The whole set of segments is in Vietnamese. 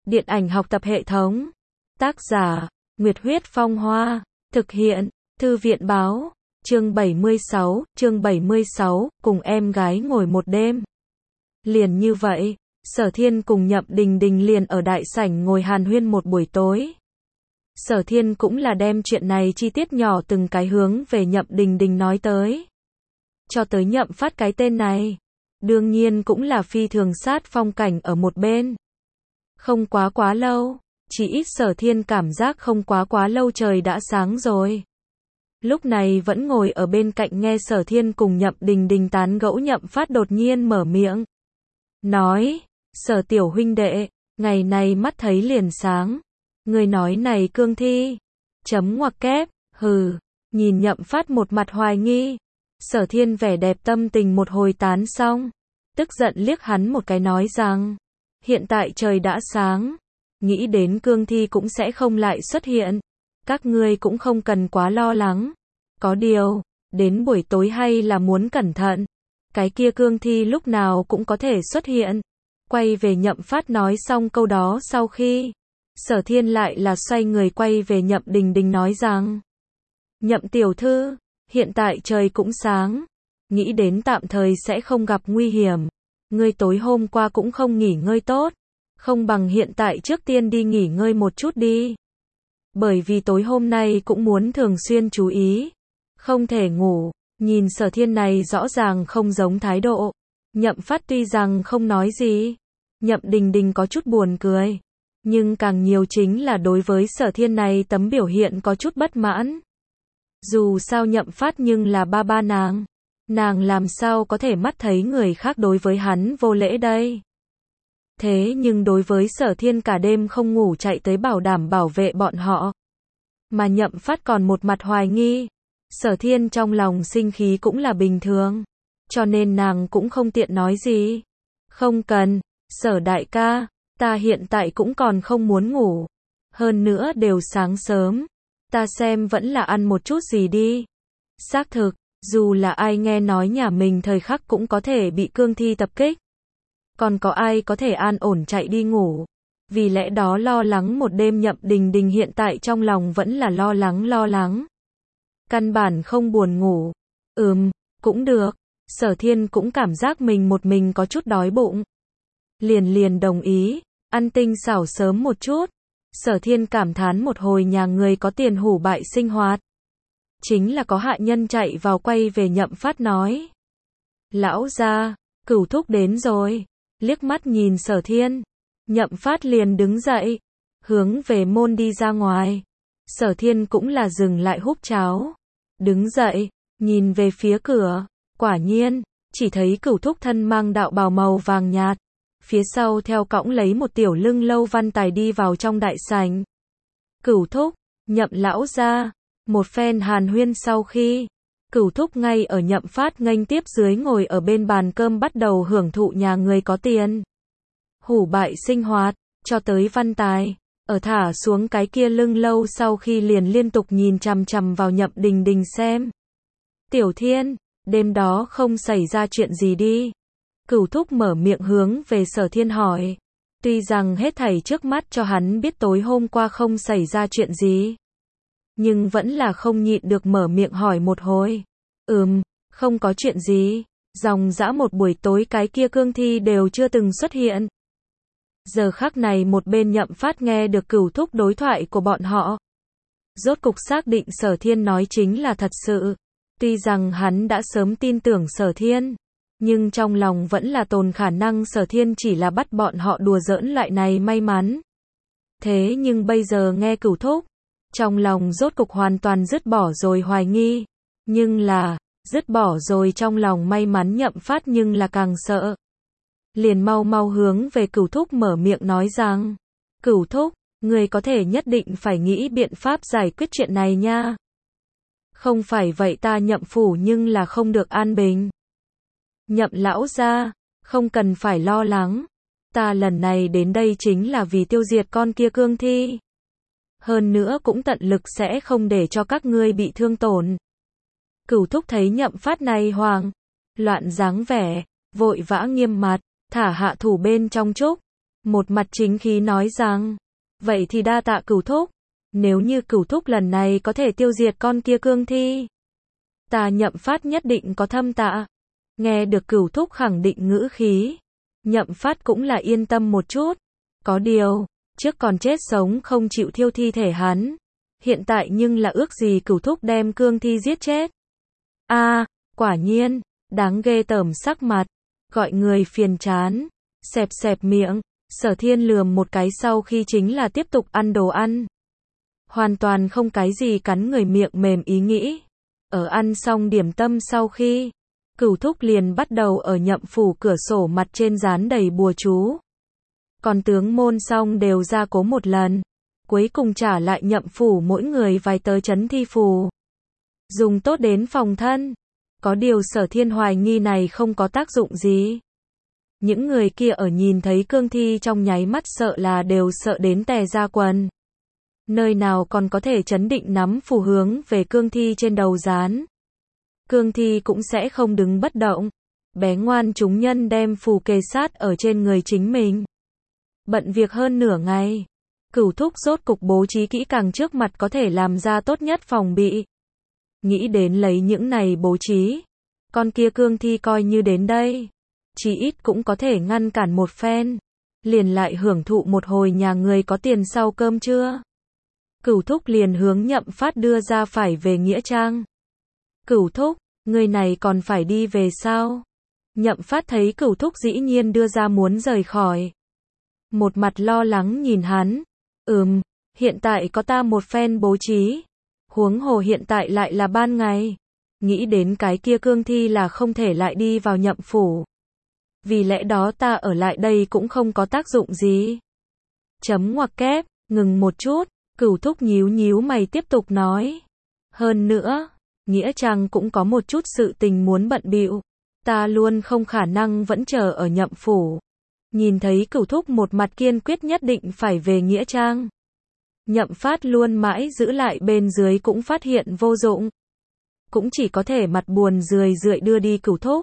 Điện ảnh học tập hệ thống. Tác giả, Nguyệt Huyết Phong Hoa. Thực hiện, Thư viện Báo. Chương 76, cùng em gái ngồi một đêm. Liền như vậy, Sở Thiên cùng Nhậm Đình Đình liền ở đại sảnh ngồi hàn huyên một buổi tối. Sở Thiên cũng là đem chuyện này chi tiết nhỏ từng cái hướng về Nhậm Đình Đình nói tới. Cho tới Nhậm Phát cái tên này, đương nhiên cũng là phi thường sát phong cảnh ở một bên. Không quá lâu, chỉ ít Sở Thiên cảm giác không quá lâu trời đã sáng rồi. Lúc này vẫn ngồi ở bên cạnh nghe Sở Thiên cùng Nhậm Đình Đình tán gẫu, Nhậm Phát đột nhiên mở miệng. Nói, Sở tiểu huynh đệ, ngày này mắt thấy liền sáng. Người nói này cương thi. Chấm ngoặc kép, hừ, nhìn Nhậm Phát một mặt hoài nghi. Sở Thiên vẻ đẹp tâm tình một hồi tán xong. Tức giận liếc hắn một cái nói rằng, hiện tại trời đã sáng. Nghĩ đến cương thi cũng sẽ không lại xuất hiện. Các ngươi cũng không cần quá lo lắng. Có điều, đến buổi tối hay là muốn cẩn thận. Cái kia cương thi lúc nào cũng có thể xuất hiện. Quay về Nhậm Phát nói xong câu đó sau khi, Sở Thiên lại là xoay người quay về Nhậm Đình Đình nói rằng, Nhậm tiểu thư, hiện tại trời cũng sáng. Nghĩ đến tạm thời sẽ không gặp nguy hiểm. Ngươi tối hôm qua cũng không nghỉ ngơi tốt. Không bằng hiện tại trước tiên đi nghỉ ngơi một chút đi. Bởi vì tối hôm nay cũng muốn thường xuyên chú ý. Không thể ngủ. Nhìn Sở Thiên này rõ ràng không giống thái độ. Nhậm Phát tuy rằng không nói gì. Nhậm Đình Đình có chút buồn cười. Nhưng càng nhiều chính là đối với Sở Thiên này tấm biểu hiện có chút bất mãn. Dù sao Nhậm Phát nhưng là ba nàng. Nàng làm sao có thể mắt thấy người khác đối với hắn vô lễ đây. Thế nhưng đối với Sở Thiên cả đêm không ngủ chạy tới bảo đảm bảo vệ bọn họ. Mà Nhậm Phát còn một mặt hoài nghi. Sở Thiên trong lòng sinh khí cũng là bình thường. Cho nên nàng cũng không tiện nói gì. Không cần, Sở đại ca, ta hiện tại cũng còn không muốn ngủ. Hơn nữa đều sáng sớm. Ta xem vẫn là ăn một chút gì đi. Xác thực, dù là ai nghe nói nhà mình thời khắc cũng có thể bị cương thi tập kích. Còn có ai có thể an ổn chạy đi ngủ. Vì lẽ đó lo lắng một đêm Nhậm Đình Đình hiện tại trong lòng vẫn là lo lắng. Căn bản không buồn ngủ. Cũng được. Sở Thiên cũng cảm giác mình một mình có chút đói bụng. Liền đồng ý. Ăn tinh xảo sớm một chút. Sở Thiên cảm thán một hồi nhà người có tiền hủ bại sinh hoạt. Chính là có hạ nhân chạy vào quay về Nhậm Phát nói. Lão gia, Cửu thúc đến rồi. Liếc mắt nhìn Sở Thiên. Nhậm Phát liền đứng dậy. Hướng về môn đi ra ngoài. Sở Thiên cũng là dừng lại húp cháo. Đứng dậy, nhìn về phía cửa. Quả nhiên, chỉ thấy Cửu thúc thân mang đạo bào màu vàng nhạt. Phía sau theo cõng lấy một tiểu lưng lâu văn tài đi vào trong đại sảnh. Cửu thúc, Nhậm lão gia. Một phen hàn huyên sau khi, Cửu thúc ngay ở Nhậm Phát nghênh tiếp dưới ngồi ở bên bàn cơm bắt đầu hưởng thụ nhà người có tiền. Hủ bại sinh hoạt, cho tới văn tài, ở thả xuống cái kia lưng lâu sau khi liền liên tục nhìn chằm chằm vào Nhậm Đình Đình xem. Tiểu Thiên, đêm đó không xảy ra chuyện gì đi. Cửu thúc mở miệng hướng về Sở Thiên hỏi. Tuy rằng hết thảy trước mắt cho hắn biết tối hôm qua không xảy ra chuyện gì. Nhưng vẫn là không nhịn được mở miệng hỏi một hồi. Không có chuyện gì. Dòng dã một buổi tối cái kia cương thi đều chưa từng xuất hiện. Giờ khắc này một bên Nhậm Phát nghe được Cửu thúc đối thoại của bọn họ. Rốt cục xác định Sở Thiên nói chính là thật sự. Tuy rằng hắn đã sớm tin tưởng Sở Thiên. Nhưng trong lòng vẫn là tồn khả năng Sở Thiên chỉ là bắt bọn họ đùa giỡn loại này may mắn. Thế nhưng bây giờ nghe Cửu thúc. Trong lòng rốt cục hoàn toàn dứt bỏ rồi hoài nghi. Nhưng là, dứt bỏ rồi trong lòng may mắn Nhậm Phát nhưng là càng sợ. Liền mau hướng về Cửu thúc mở miệng nói rằng. Cửu thúc, người có thể nhất định phải nghĩ biện pháp giải quyết chuyện này nha. Không phải vậy ta Nhậm phủ nhưng là không được an bình. Nhậm lão gia, không cần phải lo lắng. Ta lần này đến đây chính là vì tiêu diệt con kia cương thi. Hơn nữa cũng tận lực sẽ không để cho các ngươi bị thương tổn. Cửu thúc thấy Nhậm Phát này loạn dáng vẻ, vội vã nghiêm mặt, thả hạ thủ bên trong trúc. Một mặt chính khí nói rằng, vậy thì đa tạ Cửu thúc, nếu như Cửu thúc lần này có thể tiêu diệt con kia cương thi, ta Nhậm Phát nhất định có thâm tạ. Nghe được Cửu thúc khẳng định ngữ khí, Nhậm Phát cũng là yên tâm một chút. Có điều, trước còn chết sống không chịu thiêu thi thể hắn, hiện tại nhưng là ước gì Cửu thúc đem cương thi giết chết. A, quả nhiên, đáng ghê tởm sắc mặt, gọi người phiền chán, xẹp xẹp miệng, Sở Thiên lườm một cái sau khi chính là tiếp tục ăn đồ ăn. Hoàn toàn không cái gì cắn người miệng mềm ý nghĩ. Ở ăn xong điểm tâm sau khi, Cửu thúc liền bắt đầu ở Nhậm phủ cửa sổ mặt trên dán đầy bùa chú. Còn tướng môn xong đều ra cố một lần, cuối cùng trả lại Nhậm phủ mỗi người vài tờ chấn thi phù. Dùng tốt đến phòng thân. Có điều Sở Thiên hoài nghi này không có tác dụng gì. Những người kia ở nhìn thấy cương thi trong nháy mắt sợ là đều sợ đến tè ra quần. Nơi nào còn có thể chấn định nắm phù hướng về cương thi trên đầu dán. Cương thi cũng sẽ không đứng bất động. Bé ngoan chúng nhân đem phù kề sát ở trên người chính mình. Bận việc hơn nửa ngày, Cửu thúc rốt cục bố trí kỹ càng trước mặt có thể làm ra tốt nhất phòng bị. Nghĩ đến lấy những này bố trí, con kia cương thi coi như đến đây, chí ít cũng có thể ngăn cản một phen, liền lại hưởng thụ một hồi nhà người có tiền sau cơm trưa. Cửu thúc liền hướng Nhậm Phát đưa ra phải về nghĩa trang. Cửu thúc, người này còn phải đi về sao? Nhậm Phát thấy Cửu thúc dĩ nhiên đưa ra muốn rời khỏi. Một mặt lo lắng nhìn hắn. Hiện tại có ta một phen bố trí. Huống hồ hiện tại lại là ban ngày. Nghĩ đến cái kia cương thi là không thể lại đi vào Nhậm phủ. Vì lẽ đó ta ở lại đây cũng không có tác dụng gì. Chấm ngoặc kép, ngừng một chút, Cửu thúc nhíu nhíu mày tiếp tục nói. Hơn nữa, nghĩa trang cũng có một chút sự tình muốn bận bịu. Ta luôn không khả năng vẫn chờ ở Nhậm phủ. Nhìn thấy Cửu thúc một mặt kiên quyết nhất định phải về nghĩa trang. Nhậm Phát luôn mãi giữ lại bên dưới cũng phát hiện vô dụng. Cũng chỉ có thể mặt buồn rười rượi đưa đi Cửu thúc.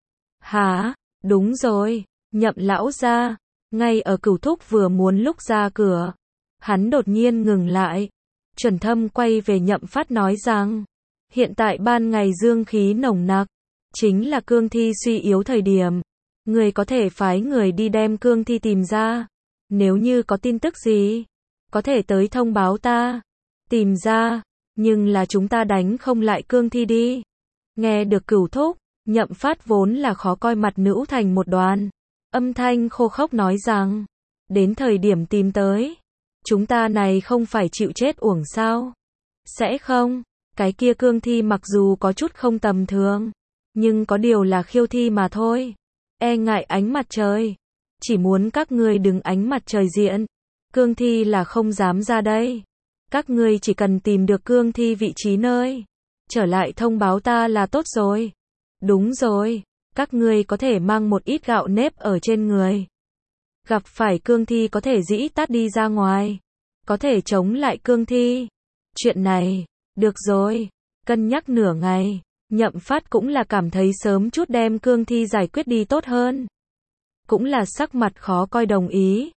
Hả, đúng rồi, Nhậm lão gia. Ngay ở Cửu thúc vừa muốn lúc ra cửa, hắn đột nhiên ngừng lại. Chuẩn Thâm quay về Nhậm Phát nói rằng, hiện tại ban ngày dương khí nồng nặc, chính là cương thi suy yếu thời điểm. Người có thể phái người đi đem cương thi tìm ra. Nếu như có tin tức gì, có thể tới thông báo ta. Tìm ra, nhưng là chúng ta đánh không lại cương thi đi. Nghe được Cửu thúc, Nhậm Phát vốn là khó coi mặt nữu thành một đoàn. Âm thanh khô khốc nói rằng, đến thời điểm tìm tới, chúng ta này không phải chịu chết uổng sao? Sẽ không, cái kia cương thi mặc dù có chút không tầm thường, nhưng có điều là khiêu thi mà thôi. E ngại ánh mặt trời, chỉ muốn các ngươi đứng ánh mặt trời diện. Cương thi là không dám ra đây. Các ngươi chỉ cần tìm được cương thi vị trí nơi, trở lại thông báo ta là tốt rồi. Đúng rồi, các ngươi có thể mang một ít gạo nếp ở trên người. Gặp phải cương thi có thể dĩ tát đi ra ngoài, có thể chống lại cương thi. Chuyện này, được rồi, cân nhắc nửa ngày, Nhậm Phát cũng là cảm thấy sớm chút đem cương thi giải quyết đi tốt hơn. Cũng là sắc mặt khó coi đồng ý.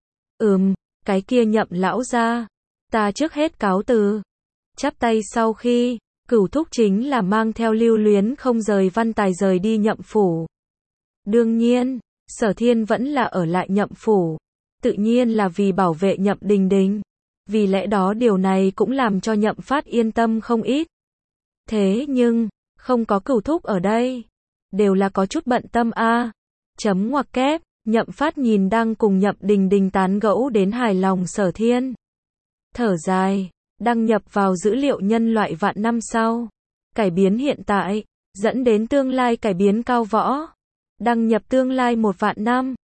Cái kia Nhậm lão gia, ta trước hết cáo từ. Chắp tay sau khi, Cửu thúc chính là mang theo lưu luyến không rời Văn Tài rời đi Nhậm phủ. Đương nhiên, Sở Thiên vẫn là ở lại Nhậm phủ, tự nhiên là vì bảo vệ Nhậm Đình Đình. Vì lẽ đó điều này cũng làm cho Nhậm Phát yên tâm không ít. Thế nhưng, không có Cửu thúc ở đây, đều là có chút bận tâm a. Chấm ngoặc kép, Nhậm Phát nhìn đang cùng Nhậm Đình Đình tán gẫu đến hài lòng Sở Thiên. Thở dài, đăng nhập vào dữ liệu nhân loại vạn năm sau. Cải biến hiện tại, dẫn đến tương lai cải biến cao võ. Đăng nhập tương lai 1 vạn năm.